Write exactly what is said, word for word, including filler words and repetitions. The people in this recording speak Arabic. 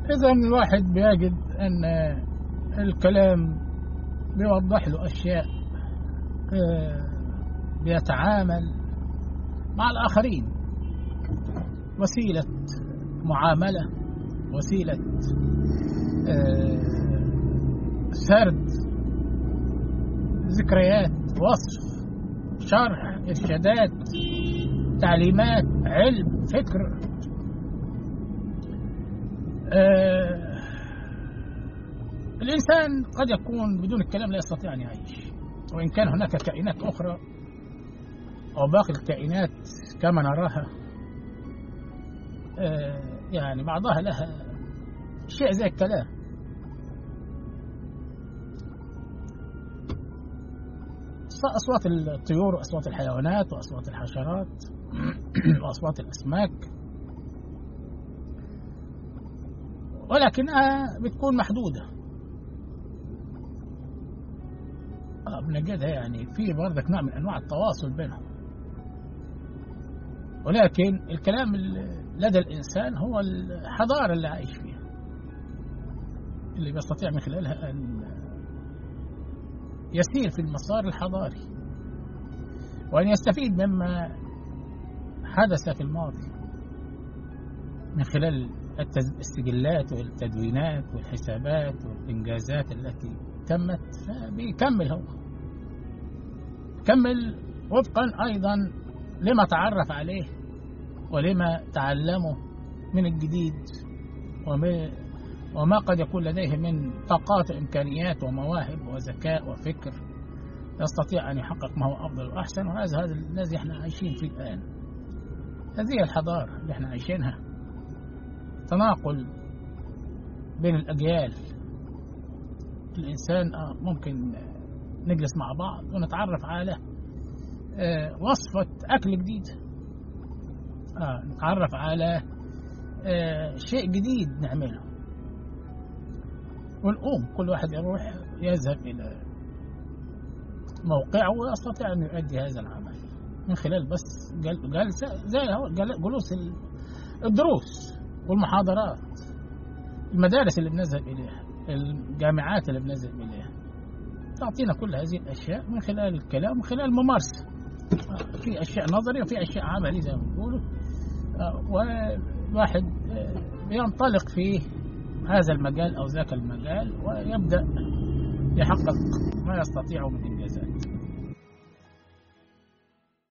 إذا الواحد بيجد أن الكلام بيوضح له أشياء، بيتعامل مع الآخرين، وسيلة معاملة، وسيلة سرد ذكريات، وصف، شرح، إرشادات، تعليمات، علم، فكر. آه الإنسان قد يكون بدون الكلام لا يستطيع أن يعيش، وإن كان هناك كائنات أخرى أو باقي الكائنات كما نراها آه يعني بعضها لها شيء زي الكلام. أصوات الطيور وأصوات الحيوانات وأصوات الحشرات وأصوات الأسماك، ولكنها بتكون محدودة. آه بنجدها يعني في برضك نوع من أنواع التواصل بينهم، ولكن الكلام لدى الإنسان هو الحضارة اللي عايش فيها، اللي بيستطيع من خلالها أن يسير في المسار الحضاري وأن يستفيد مما حدث في الماضي من خلال السجلات والتدوينات والحسابات والإنجازات التي تمت. فبيكمل هو كمل وفقا أيضا لما تعرف عليه ولما تعلمه من الجديد، وما قد يكون لديه من طاقات وإمكانيات ومواهب وذكاء وفكر يستطيع أن يحقق ما هو أفضل وأحسن. وهذا هذا الذي احنا عايشين فيه الآن. هذه الحضارة اللي احنا عايشينها، تناقل بين الأجيال. الإنسان ممكن نجلس مع بعض ونتعرف على وصفة أكل جديد، نتعرف على شيء جديد نعمله، ونقوم كل واحد يروح يذهب إلى موقعه ويستطيع أن يؤدي هذا العمل من خلال بس جلسة زي جلوس الدروس والمحاضرات، المدارس اللي بنذهب إليها، الجامعات اللي بنذهب إليها، تعطينا كل هذه الأشياء من خلال الكلام ومن خلال الممارسة. في أشياء نظرية وفي أشياء عملية زي ما بيقولوا، والواحد ينطلق في هذا المجال أو ذاك المجال ويبدأ يحقق ما يستطيع من إنجازات.